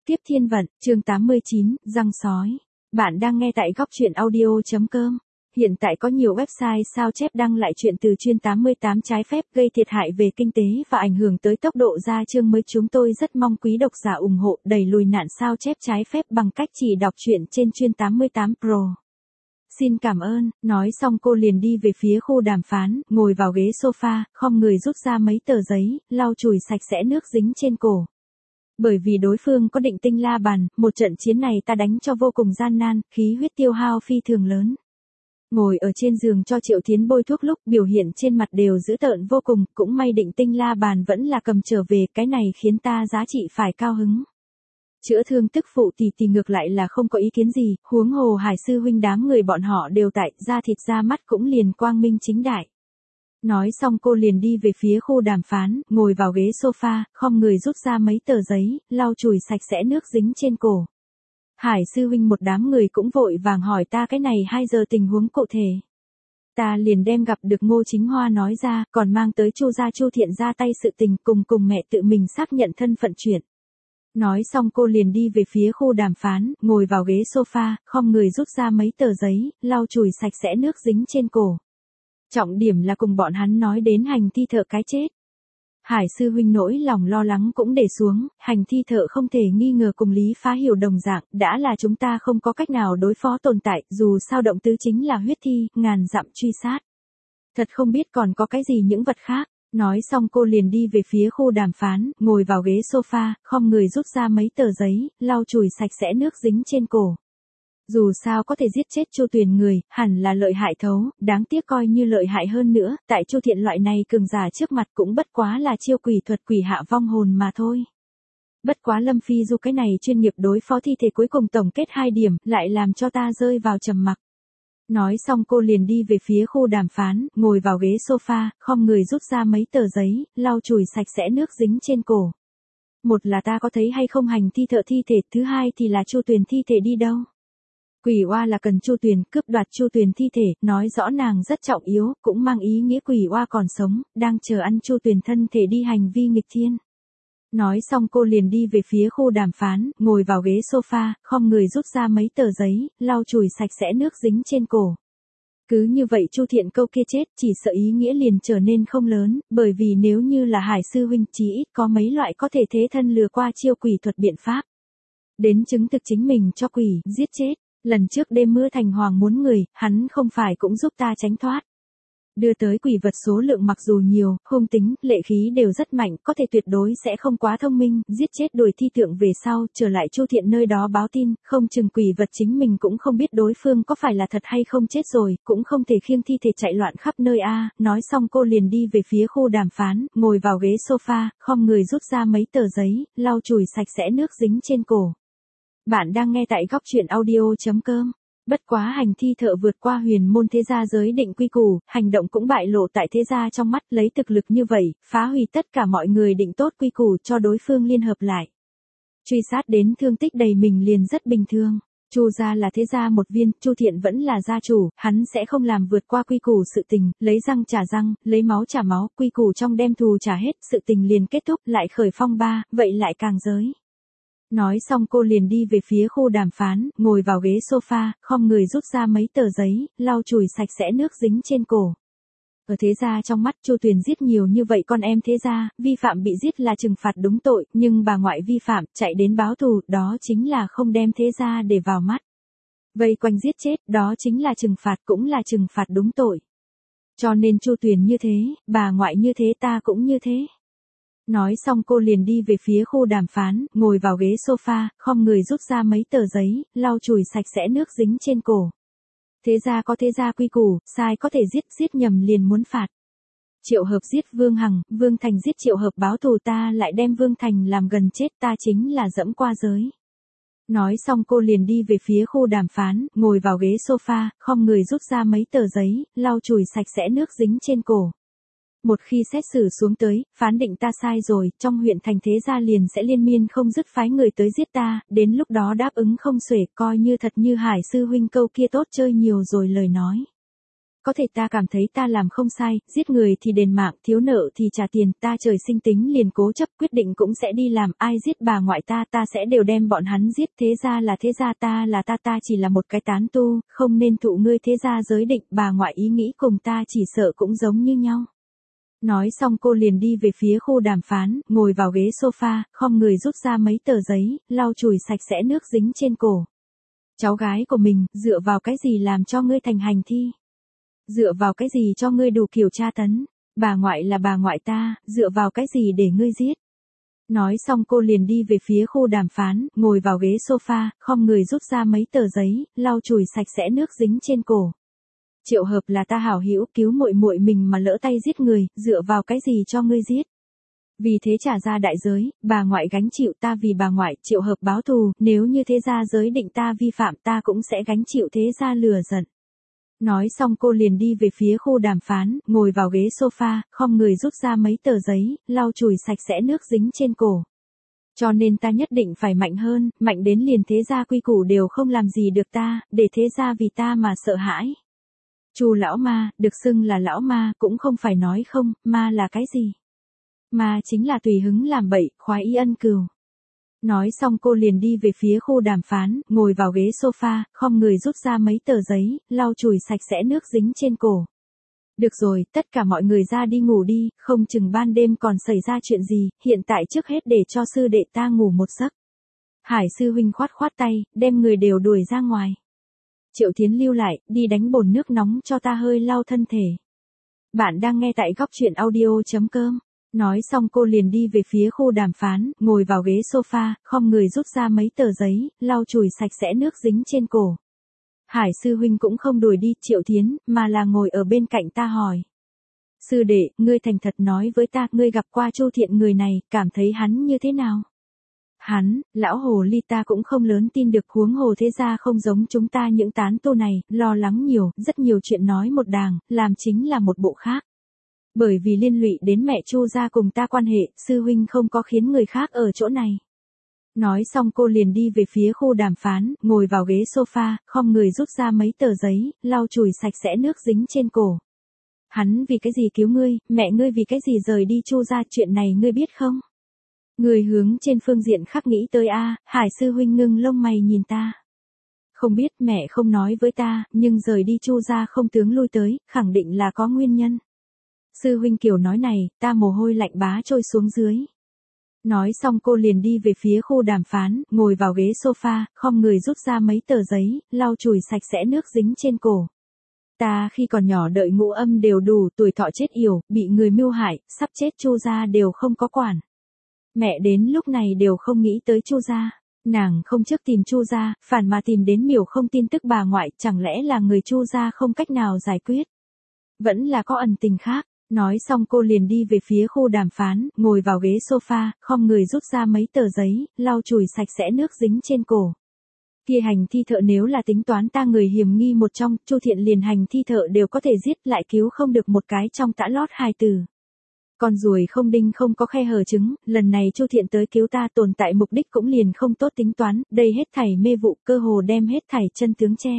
Tiếp thiên vận, chương 89, răng sói. Bạn đang nghe tại góc truyện audio.com. Hiện tại có nhiều website sao chép đăng lại chuyện từ chuyên 88 trái phép gây thiệt hại về kinh tế và ảnh hưởng tới tốc độ ra chương mới. Chúng tôi rất mong quý độc giả ủng hộ đẩy lùi nạn sao chép trái phép bằng cách chỉ đọc truyện trên chuyên 88 Pro. Xin cảm ơn, nói xong cô liền đi về phía khu đàm phán, ngồi vào ghế sofa, khom người rút ra mấy tờ giấy, lau chùi sạch sẽ nước dính trên cổ. Bởi vì đối phương có định tinh la bàn, một trận chiến này ta đánh cho vô cùng gian nan, khí huyết tiêu hao phi thường lớn. Ngồi ở trên giường cho Triệu Thiến bôi thuốc lúc biểu hiện trên mặt đều dữ tợn vô cùng, cũng may định tinh la bàn vẫn là cầm trở về, cái này khiến ta giá trị phải cao hứng. Chữa thương tức phụ thì ngược lại là không có ý kiến gì, huống hồ Hải sư huynh đám người bọn họ đều tại, da thịt da mắt cũng liền quang minh chính đại. Nói xong cô liền đi về phía khu đàm phán, ngồi vào ghế sofa, khom người rút ra mấy tờ giấy, lau chùi sạch sẽ nước dính trên cổ. Hải sư huynh một đám người cũng vội vàng hỏi ta cái này 2 giờ tình huống cụ thể. Ta liền đem gặp được Ngô Chính Hoa nói ra, còn mang tới Chu gia Chu Thiện ra tay sự tình cùng mẹ tự mình xác nhận thân phận chuyện. Nói xong cô liền đi về phía khu đàm phán, ngồi vào ghế sofa, khom người rút ra mấy tờ giấy, lau chùi sạch sẽ nước dính trên cổ. Trọng điểm là cùng bọn hắn nói đến hành thi thợ cái chết. Hải sư huynh nỗi lòng lo lắng cũng để xuống, hành thi thợ không thể nghi ngờ cùng Lý Phá Hiểu đồng dạng, đã là chúng ta không có cách nào đối phó tồn tại, dù sao động tứ chính là huyết thi, ngàn dặm truy sát. Thật không biết còn có cái gì những vật khác. Nói xong cô liền đi về phía khu đàm phán, ngồi vào ghế sofa, khom người rút ra mấy tờ giấy, lau chùi sạch sẽ nước dính trên cổ. Dù sao có thể giết chết Chu Tuyền người, hẳn là lợi hại thấu, đáng tiếc coi như lợi hại hơn nữa, tại Chu Thiện loại này cường giả trước mặt cũng bất quá là chiêu quỷ thuật quỷ hạ vong hồn mà thôi. Bất quá Lâm Phi Du cái này chuyên nghiệp đối phó thi thể cuối cùng tổng kết 2 điểm, lại làm cho ta rơi vào trầm mặc. Nói xong cô liền đi về phía khu đàm phán, ngồi vào ghế sofa, khom người rút ra mấy tờ giấy, lau chùi sạch sẽ nước dính trên cổ. Một là ta có thấy hay không hành thi thợ thi thể, thứ hai thì là Chu Tuyền thi thể đi đâu. Quỷ oa là cần Chu Tuyền, cướp đoạt Chu Tuyền thi thể, nói rõ nàng rất trọng yếu, cũng mang ý nghĩa quỷ oa còn sống, đang chờ ăn Chu Tuyền thân thể đi hành vi nghịch thiên. Nói xong cô liền đi về phía khu đàm phán, ngồi vào ghế sofa, khom người rút ra mấy tờ giấy, lau chùi sạch sẽ nước dính trên cổ. Cứ như vậy Chu Thiện câu kia chết, chỉ sợ ý nghĩa liền trở nên không lớn, bởi vì nếu như là Hải sư huynh chí ít có mấy loại có thể thế thân lừa qua chiêu quỷ thuật biện pháp. Đến chứng thực chính mình cho quỷ, giết chết. Lần trước đêm mưa thành hoàng muốn người, hắn không phải cũng giúp ta tránh thoát. Đưa tới quỷ vật số lượng mặc dù nhiều, hung tính, lệ khí đều rất mạnh, có thể tuyệt đối sẽ không quá thông minh, giết chết đuổi thi tượng về sau, trở lại Chu Thiện nơi đó báo tin, không chừng quỷ vật chính mình cũng không biết đối phương có phải là thật hay không chết rồi, cũng không thể khiêng thi thể chạy loạn khắp nơi a. Nói xong cô liền đi về phía khu đàm phán, ngồi vào ghế sofa, khom người rút ra mấy tờ giấy, lau chùi sạch sẽ nước dính trên cổ. Bạn đang nghe tại góc truyện audio.com. Bất quá hành thi thợ vượt qua huyền môn thế gia giới định quy củ, hành động cũng bại lộ tại thế gia trong mắt, lấy thực lực như vậy, phá hủy tất cả mọi người định tốt quy củ cho đối phương liên hợp lại. Truy sát đến thương tích đầy mình liền rất bình thường. Chu gia là thế gia một viên, Chu Thiện vẫn là gia chủ, hắn sẽ không làm vượt qua quy củ sự tình, lấy răng trả răng, lấy máu trả máu, quy củ trong đem thù trả hết, sự tình liền kết thúc, lại khởi phong ba, vậy lại càng giới. Nói xong cô liền đi về phía khu đàm phán, ngồi vào ghế sofa, khom người rút ra mấy tờ giấy, lau chùi sạch sẽ nước dính trên cổ. Ở thế gia trong mắt Chu Tuyền giết nhiều như vậy con em thế gia, vi phạm bị giết là trừng phạt đúng tội, nhưng bà ngoại vi phạm, chạy đến báo thù, đó chính là không đem thế gia để vào mắt. Vây quanh giết chết, đó chính là trừng phạt cũng là trừng phạt đúng tội. Cho nên Chu Tuyền như thế, bà ngoại như thế ta cũng như thế. Nói xong cô liền đi về phía khu đàm phán, ngồi vào ghế sofa, khom người rút ra mấy tờ giấy, lau chùi sạch sẽ nước dính trên cổ. Thế gia có thế gia quy củ, sai có thể giết nhầm liền muốn phạt. Triệu Hợp giết Vương Hằng, Vương Thành giết Triệu Hợp báo thù, ta lại đem Vương Thành làm gần chết, ta chính là dẫm qua giới. Nói xong cô liền đi về phía khu đàm phán, ngồi vào ghế sofa, khom người rút ra mấy tờ giấy, lau chùi sạch sẽ nước dính trên cổ. Một khi xét xử xuống tới, phán định ta sai rồi, trong huyện thành thế gia liền sẽ liên miên không dứt phái người tới giết ta, đến lúc đó đáp ứng không xuể, coi như thật như Hải sư huynh câu kia tốt chơi nhiều rồi lời nói. Có thể ta cảm thấy ta làm không sai, giết người thì đền mạng, thiếu nợ thì trả tiền, ta trời sinh tính liền cố chấp, quyết định cũng sẽ đi làm, ai giết bà ngoại ta sẽ đều đem bọn hắn giết, thế ra là thế gia, ta là ta chỉ là một cái tán tu, không nên thụ ngươi thế gia giới định, bà ngoại ý nghĩ cùng ta chỉ sợ cũng giống như nhau. Nói xong cô liền đi về phía khu đàm phán, ngồi vào ghế sofa, khom người rút ra mấy tờ giấy, lau chùi sạch sẽ nước dính trên cổ. Cháu gái của mình, dựa vào cái gì làm cho ngươi thành hành thi? Dựa vào cái gì cho ngươi đủ kiểu tra tấn? Bà ngoại là bà ngoại ta, dựa vào cái gì để ngươi giết? Nói xong cô liền đi về phía khu đàm phán, ngồi vào ghế sofa, khom người rút ra mấy tờ giấy, lau chùi sạch sẽ nước dính trên cổ. Triệu Hợp là ta hảo hữu, cứu muội muội mình mà lỡ tay giết người, dựa vào cái gì cho ngươi giết? Vì thế trả ra đại giới, bà ngoại gánh chịu, ta vì bà ngoại, Triệu Hợp báo thù, nếu như thế gia giới định ta vi phạm, ta cũng sẽ gánh chịu thế gia lừa giận. Nói xong cô liền đi về phía khu đàm phán, ngồi vào ghế sofa, khom người rút ra mấy tờ giấy, lau chùi sạch sẽ nước dính trên cổ. Cho nên ta nhất định phải mạnh hơn, mạnh đến liền thế gia quy củ đều không làm gì được ta, để thế gia vì ta mà sợ hãi. Chu lão ma, được xưng là lão ma, cũng không phải nói không, ma là cái gì? Ma chính là tùy hứng làm bậy, khoái ý ân cừu. Nói xong cô liền đi về phía khu đàm phán, ngồi vào ghế sofa, khom người rút ra mấy tờ giấy, lau chùi sạch sẽ nước dính trên cổ. Được rồi, tất cả mọi người ra đi ngủ đi, không chừng ban đêm còn xảy ra chuyện gì, hiện tại trước hết để cho sư đệ ta ngủ một giấc. Hải sư huynh khoát khoát tay, đem người đều đuổi ra ngoài. Triệu Thiến lưu lại, đi đánh bồn nước nóng cho ta hơi lau thân thể. Bạn đang nghe tại góc truyện audio.com. Nói xong cô liền đi về phía khu đàm phán, ngồi vào ghế sofa, khom người rút ra mấy tờ giấy, lau chùi sạch sẽ nước dính trên cổ. Hải sư huynh cũng không đuổi đi Triệu Thiến, mà là ngồi ở bên cạnh ta hỏi. Sư đệ, ngươi thành thật nói với ta, ngươi gặp qua Chu Thiện người này, cảm thấy hắn như thế nào? Hắn, lão hồ ly ta cũng không lớn tin được, huống hồ thế ra không giống chúng ta những tán tu này, lo lắng nhiều, rất nhiều chuyện nói một đàng, làm chính là một bộ khác. Bởi vì liên lụy đến mẹ Chu gia cùng ta quan hệ, sư huynh không có khiến người khác ở chỗ này. Nói xong cô liền đi về phía khu đàm phán, ngồi vào ghế sofa, khom người rút ra mấy tờ giấy, lau chùi sạch sẽ nước dính trên cổ. Hắn vì cái gì cứu ngươi, mẹ ngươi vì cái gì rời đi Chu gia, chuyện này ngươi biết không? Người hướng trên phương diện khác nghĩ tới a. Hải sư huynh ngưng lông mày nhìn ta. Không biết, mẹ không nói với ta, nhưng rời đi Chu gia không tướng lui tới, khẳng định là có nguyên nhân. Sư huynh kiểu nói này, ta mồ hôi lạnh bá trôi xuống dưới. Nói xong cô liền đi về phía khu đàm phán, ngồi vào ghế sofa, khom người rút ra mấy tờ giấy, lau chùi sạch sẽ nước dính trên cổ. Ta khi còn nhỏ đợi ngũ âm đều đủ, tuổi thọ chết yểu, bị người mưu hại, sắp chết Chu gia đều không có quản. Mẹ đến lúc này đều không nghĩ tới Chu gia. Nàng không trước tìm Chu gia, phản mà tìm đến Miểu không tin tức bà ngoại, chẳng lẽ là người Chu gia không cách nào giải quyết? Vẫn là có ẩn tình khác. Nói xong cô liền đi về phía khu đàm phán, ngồi vào ghế sofa, khom người rút ra mấy tờ giấy, lau chùi sạch sẽ nước dính trên cổ. Kia hành thi thợ nếu là tính toán ta người hiểm nghi một trong, Chu Thiện liền hành thi thợ đều có thể giết, lại cứu không được một cái trong tã lót hài tử. Con ruồi không đinh không có khe hở trứng, lần này Chu Thiện tới cứu ta, tồn tại mục đích cũng liền không tốt tính toán, đây hết thảy mê vụ, cơ hồ đem hết thảy chân tướng che.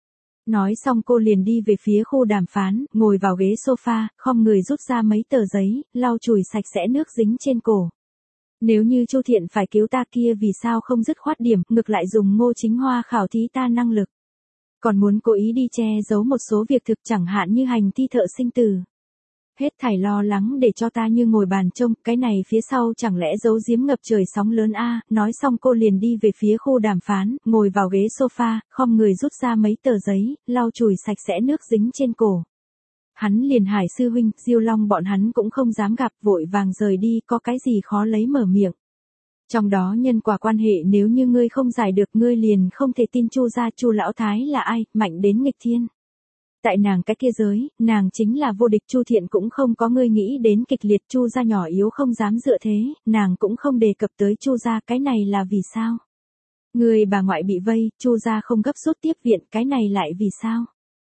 Nói xong cô liền đi về phía khu đàm phán, ngồi vào ghế sofa, khom người rút ra mấy tờ giấy, lau chùi sạch sẽ nước dính trên cổ. Nếu như Chu Thiện phải cứu ta kia vì sao không dứt khoát điểm, ngược lại dùng Ngô Chính Hoa khảo thí ta năng lực. Còn muốn cố ý đi che giấu một số việc thực, chẳng hạn như hành thi thợ sinh tử. Hết thảy lo lắng để cho ta như ngồi bàn trông, cái này phía sau chẳng lẽ giấu giếm ngập trời sóng lớn a. Nói xong cô liền đi về phía khu đàm phán, ngồi vào ghế sofa, khom người rút ra mấy tờ giấy, lau chùi sạch sẽ nước dính trên cổ. Hắn liền Hải sư huynh, Diêu Long bọn hắn cũng không dám gặp, vội vàng rời đi, có cái gì khó lấy mở miệng. Trong đó nhân quả quan hệ nếu như ngươi không giải được, ngươi liền không thể tin Chu gia, Chu lão thái là ai, mạnh đến nghịch thiên. Tại nàng cái kia giới, nàng chính là vô địch, Chu Thiện cũng không có ngươi nghĩ đến kịch liệt, Chu gia nhỏ yếu không dám dựa thế, nàng cũng không đề cập tới Chu gia, cái này là vì sao? Người bà ngoại bị vây, Chu gia không gấp rút tiếp viện, cái này lại vì sao?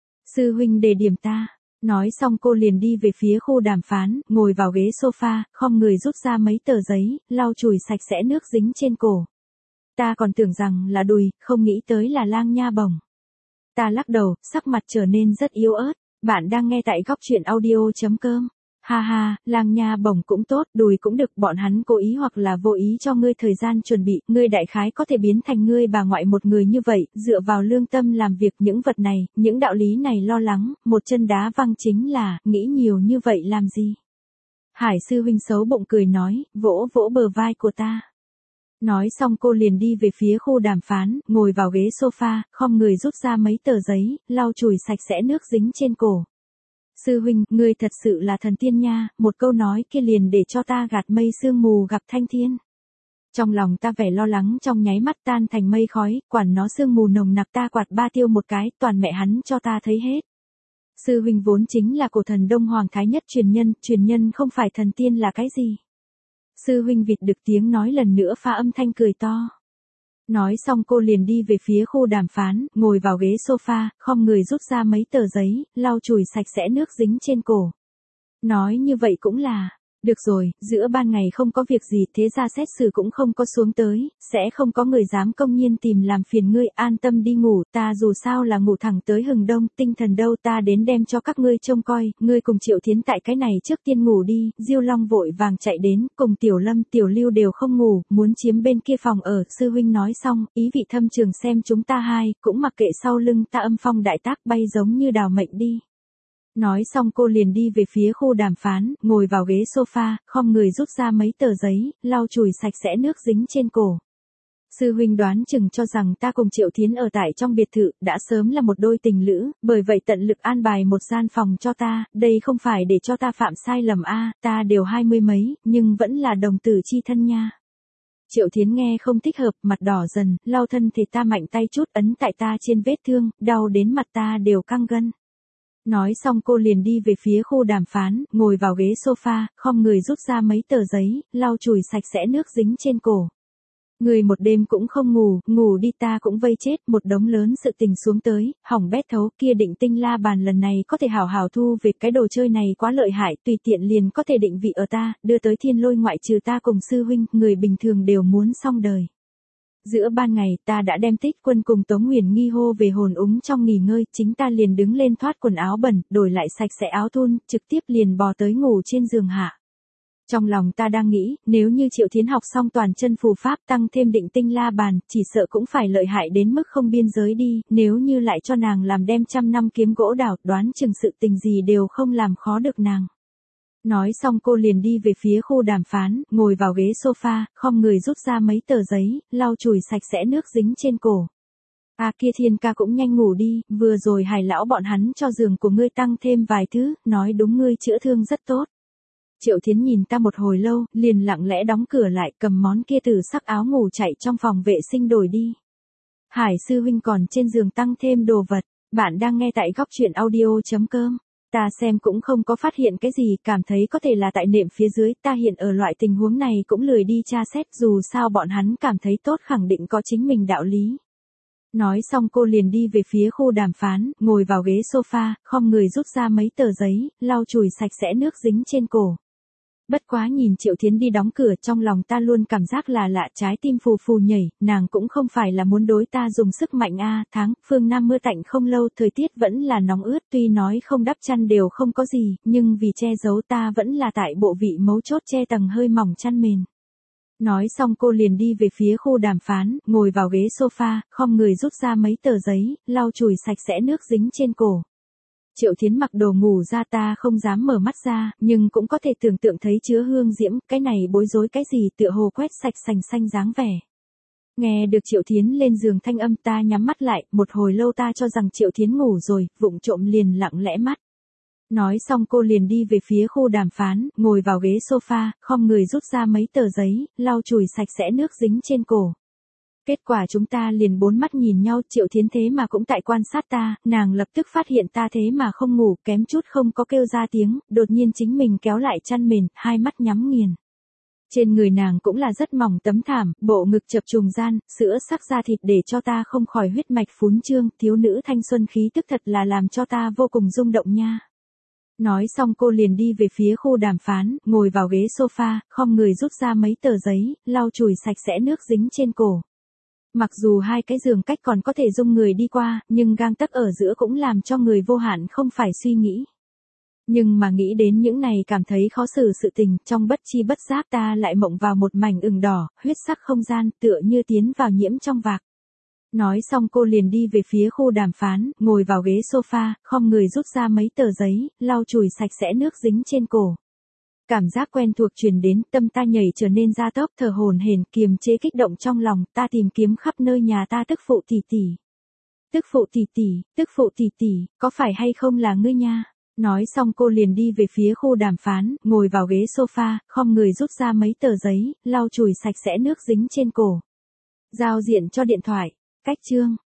Sư huynh đề điểm ta. Nói xong cô liền đi về phía khu đàm phán, ngồi vào ghế sofa, khom người rút ra mấy tờ giấy, lau chùi sạch sẽ nước dính trên cổ. Ta còn tưởng rằng là đùi, không nghĩ tới là lang nha bổng. Ta lắc đầu, sắc mặt trở nên rất yếu ớt, Bạn đang nghe tại góc chuyện audio.com. Ha ha, lang nha bổng cũng tốt, đùi cũng được, bọn hắn cố ý hoặc là vô ý cho ngươi thời gian chuẩn bị, ngươi đại khái có thể biến thành ngươi bà ngoại một người như vậy, dựa vào lương tâm làm việc, những vật này, những đạo lý này lo lắng, một chân đá văng chính là, nghĩ nhiều như vậy làm gì? Hải sư huynh xấu bụng cười nói, vỗ vỗ bờ vai của ta. Nói xong cô liền đi về phía khu đàm phán, ngồi vào ghế sofa, khom người rút ra mấy tờ giấy, lau chùi sạch sẽ nước dính trên cổ. Sư huynh, ngươi thật sự là thần tiên nha, một câu nói kia liền để cho ta gạt mây sương mù gặp thanh thiên. Trong lòng ta vẻ lo lắng trong nháy mắt tan thành mây khói, quản nó sương mù nồng nặc, ta quạt ba tiêu một cái, toàn mẹ hắn cho ta thấy hết. Sư huynh vốn chính là cổ thần Đông Hoàng Thái Nhất truyền nhân không phải thần tiên là cái gì? Sư huynh vịt được tiếng nói lần nữa pha âm thanh cười to. Nói xong cô liền đi về phía khu đàm phán, ngồi vào ghế sofa, khom người rút ra mấy tờ giấy, lau chùi sạch sẽ nước dính trên cổ. Nói như vậy cũng là, được rồi, giữa ban ngày không có việc gì, thế ra xét xử cũng không có xuống tới, sẽ không có người dám công nhiên tìm làm phiền ngươi, an tâm đi ngủ, ta dù sao là ngủ thẳng tới hừng đông, tinh thần đâu ta đến đem cho các ngươi trông coi, ngươi cùng Triệu Thiến tại cái này trước tiên ngủ đi, Diêu Long vội vàng chạy đến, cùng Tiểu Lâm, Tiểu Lưu đều không ngủ, muốn chiếm bên kia phòng ở, sư huynh nói xong, ý vị thâm trường xem chúng ta hai, cũng mặc kệ sau lưng ta âm phong đại tác bay giống như đào mệnh đi. Nói xong cô liền đi về phía khu đàm phán, ngồi vào ghế sofa, khom người rút ra mấy tờ giấy, lau chùi sạch sẽ nước dính trên cổ. Sư huynh đoán chừng cho rằng ta cùng Triệu Thiến ở tại trong biệt thự, đã sớm là một đôi tình lữ, bởi vậy tận lực an bài một gian phòng cho ta, đây không phải để cho ta phạm sai lầm a, ta đều 20 mấy, nhưng vẫn là đồng tử chi thân nha. Triệu Thiến nghe không thích hợp, mặt đỏ dần, lau thân thể ta mạnh tay chút ấn tại ta trên vết thương, đau đến mặt ta đều căng gân. Nói xong cô liền đi về phía khu đàm phán, ngồi vào ghế sofa, khom người rút ra mấy tờ giấy, lau chùi sạch sẽ nước dính trên cổ. Người một đêm cũng không ngủ, ngủ đi ta cũng vây chết, một đống lớn sự tình xuống tới, hỏng bét thấu, kia Định Tinh La Bàn lần này có thể hảo hảo thu về, cái đồ chơi này quá lợi hại, tùy tiện liền có thể định vị ở ta, đưa tới Thiên Lôi ngoại trừ ta cùng sư huynh, người bình thường đều muốn xong đời. Giữa ban ngày ta đã đem Tích Quân cùng Tống Huyền Nghi hô về hồn úng trong nghỉ ngơi, chính ta liền đứng lên thoát quần áo bẩn, đổi lại sạch sẽ áo thun, trực tiếp liền bò tới ngủ trên giường hạ. Trong lòng ta đang nghĩ, nếu như Triệu Thiến học xong toàn chân phù pháp tăng thêm Định Tinh La Bàn, chỉ sợ cũng phải lợi hại đến mức không biên giới đi, nếu như lại cho nàng làm đem 100 năm kiếm gỗ đào, đoán chừng sự tình gì đều không làm khó được nàng. Nói xong cô liền đi về phía khu đàm phán, ngồi vào ghế sofa, khom người rút ra mấy tờ giấy, lau chùi sạch sẽ nước dính trên cổ. Kia Thiên ca cũng nhanh ngủ đi, vừa rồi Hải lão bọn hắn cho giường của ngươi tăng thêm vài thứ, nói đúng ngươi chữa thương rất tốt. Triệu Thiến nhìn ta một hồi lâu, liền lặng lẽ đóng cửa lại, cầm món kia từ sắc áo ngủ chạy trong phòng vệ sinh đổi đi. Hải sư huynh còn trên giường tăng thêm đồ vật, bạn đang nghe tại góc chuyện audio.com. Ta xem cũng không có phát hiện cái gì, cảm thấy có thể là tại nệm phía dưới, ta hiện ở loại tình huống này cũng lười đi tra xét, dù sao bọn hắn cảm thấy tốt khẳng định có chính mình đạo lý. Nói xong cô liền đi về phía khu đàm phán, ngồi vào ghế sofa, khom người rút ra mấy tờ giấy, lau chùi sạch sẽ nước dính trên cổ. Bất quá nhìn Triệu Thiến đi đóng cửa, trong lòng ta luôn cảm giác là lạ, trái tim phù phù nhảy, nàng cũng không phải là muốn đối ta dùng sức mạnh phương Nam mưa tạnh không lâu, thời tiết vẫn là nóng ướt, tuy nói không đắp chăn đều không có gì, nhưng vì che giấu ta vẫn là tại bộ vị mấu chốt che tầng hơi mỏng chăn mền. Nói xong cô liền đi về phía khu đàm phán, ngồi vào ghế sofa, khom người rút ra mấy tờ giấy, lau chùi sạch sẽ nước dính trên cổ. Triệu Thiến mặc đồ ngủ ra, ta không dám mở mắt ra, nhưng cũng có thể tưởng tượng thấy chứa hương diễm, cái này bối rối cái gì, tựa hồ quét sạch sành xanh dáng vẻ. Nghe được Triệu Thiến lên giường thanh âm, ta nhắm mắt lại, một hồi lâu ta cho rằng Triệu Thiến ngủ rồi, vụng trộm liền lặng lẽ mắt. Nói xong cô liền đi về phía khu đàm phán, ngồi vào ghế sofa, khom người rút ra mấy tờ giấy, lau chùi sạch sẽ nước dính trên cổ. Kết quả chúng ta liền bốn mắt nhìn nhau, Triệu Thiến thế mà cũng tại quan sát ta, nàng lập tức phát hiện ta thế mà không ngủ, kém chút không có kêu ra tiếng, đột nhiên chính mình kéo lại chăn mền, hai mắt nhắm nghiền. Trên người nàng cũng là rất mỏng tấm thảm, bộ ngực chập trùng gian, sữa sắc da thịt để cho ta không khỏi huyết mạch phún trương, thiếu nữ thanh xuân khí tức thật là làm cho ta vô cùng rung động nha. Nói xong cô liền đi về phía khu đàm phán, ngồi vào ghế sofa, khom người rút ra mấy tờ giấy, lau chùi sạch sẽ nước dính trên cổ. Mặc dù hai cái giường cách còn có thể dung người đi qua, nhưng gang tấc ở giữa cũng làm cho người vô hạn không phải suy nghĩ. Nhưng mà nghĩ đến những này cảm thấy khó xử sự tình, trong bất chi bất giác ta lại mộng vào một mảnh ửng đỏ, huyết sắc không gian, tựa như tiến vào nhiễm trong vạc. Nói xong cô liền đi về phía khu đàm phán, ngồi vào ghế sofa, khom người rút ra mấy tờ giấy, lau chùi sạch sẽ nước dính trên cổ. Cảm giác quen thuộc truyền đến, tâm ta nhảy trở nên ra tốc, thở hổn hển, kiềm chế kích động trong lòng, ta tìm kiếm khắp nơi nhà ta tức phụ tỷ tỷ. Tức phụ tỷ tỷ, tức phụ tỷ tỷ, có phải hay không là ngươi nha? Nói xong cô liền đi về phía khu đàm phán, ngồi vào ghế sofa, khom người rút ra mấy tờ giấy, lau chùi sạch sẽ nước dính trên cổ. Giao diện cho điện thoại. Cách chương.